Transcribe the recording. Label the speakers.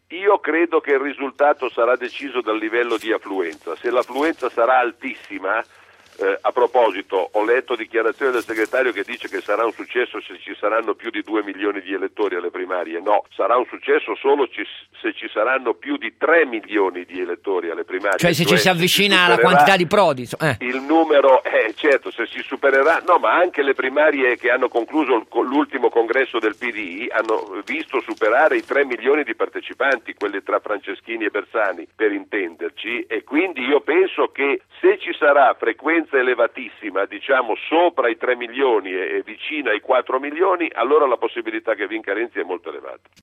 Speaker 1: Io credo che il risultato sarà deciso dal livello di affluenza. Se l'affluenza sarà altissima, a proposito, ho letto dichiarazioni del segretario che dice che sarà un successo se ci saranno più di 2 milioni di elettori alle primarie. No, sarà un successo solo se ci saranno più di 3 milioni di elettori alle primarie.
Speaker 2: Cioè se ci si avvicina alla quantità di Prodi.
Speaker 1: Il numero, certo, se si supererà, no, ma anche le primarie che hanno concluso l'ultimo congresso del PD hanno visto superare i 3 milioni di partecipanti, quelli tra Franceschini e Bersani, per intenderci, e quindi io penso che se ci sarà frequenza elevatissima, diciamo sopra i 3 milioni e vicina ai 4 milioni, allora la possibilità che vinca Renzi è molto elevata.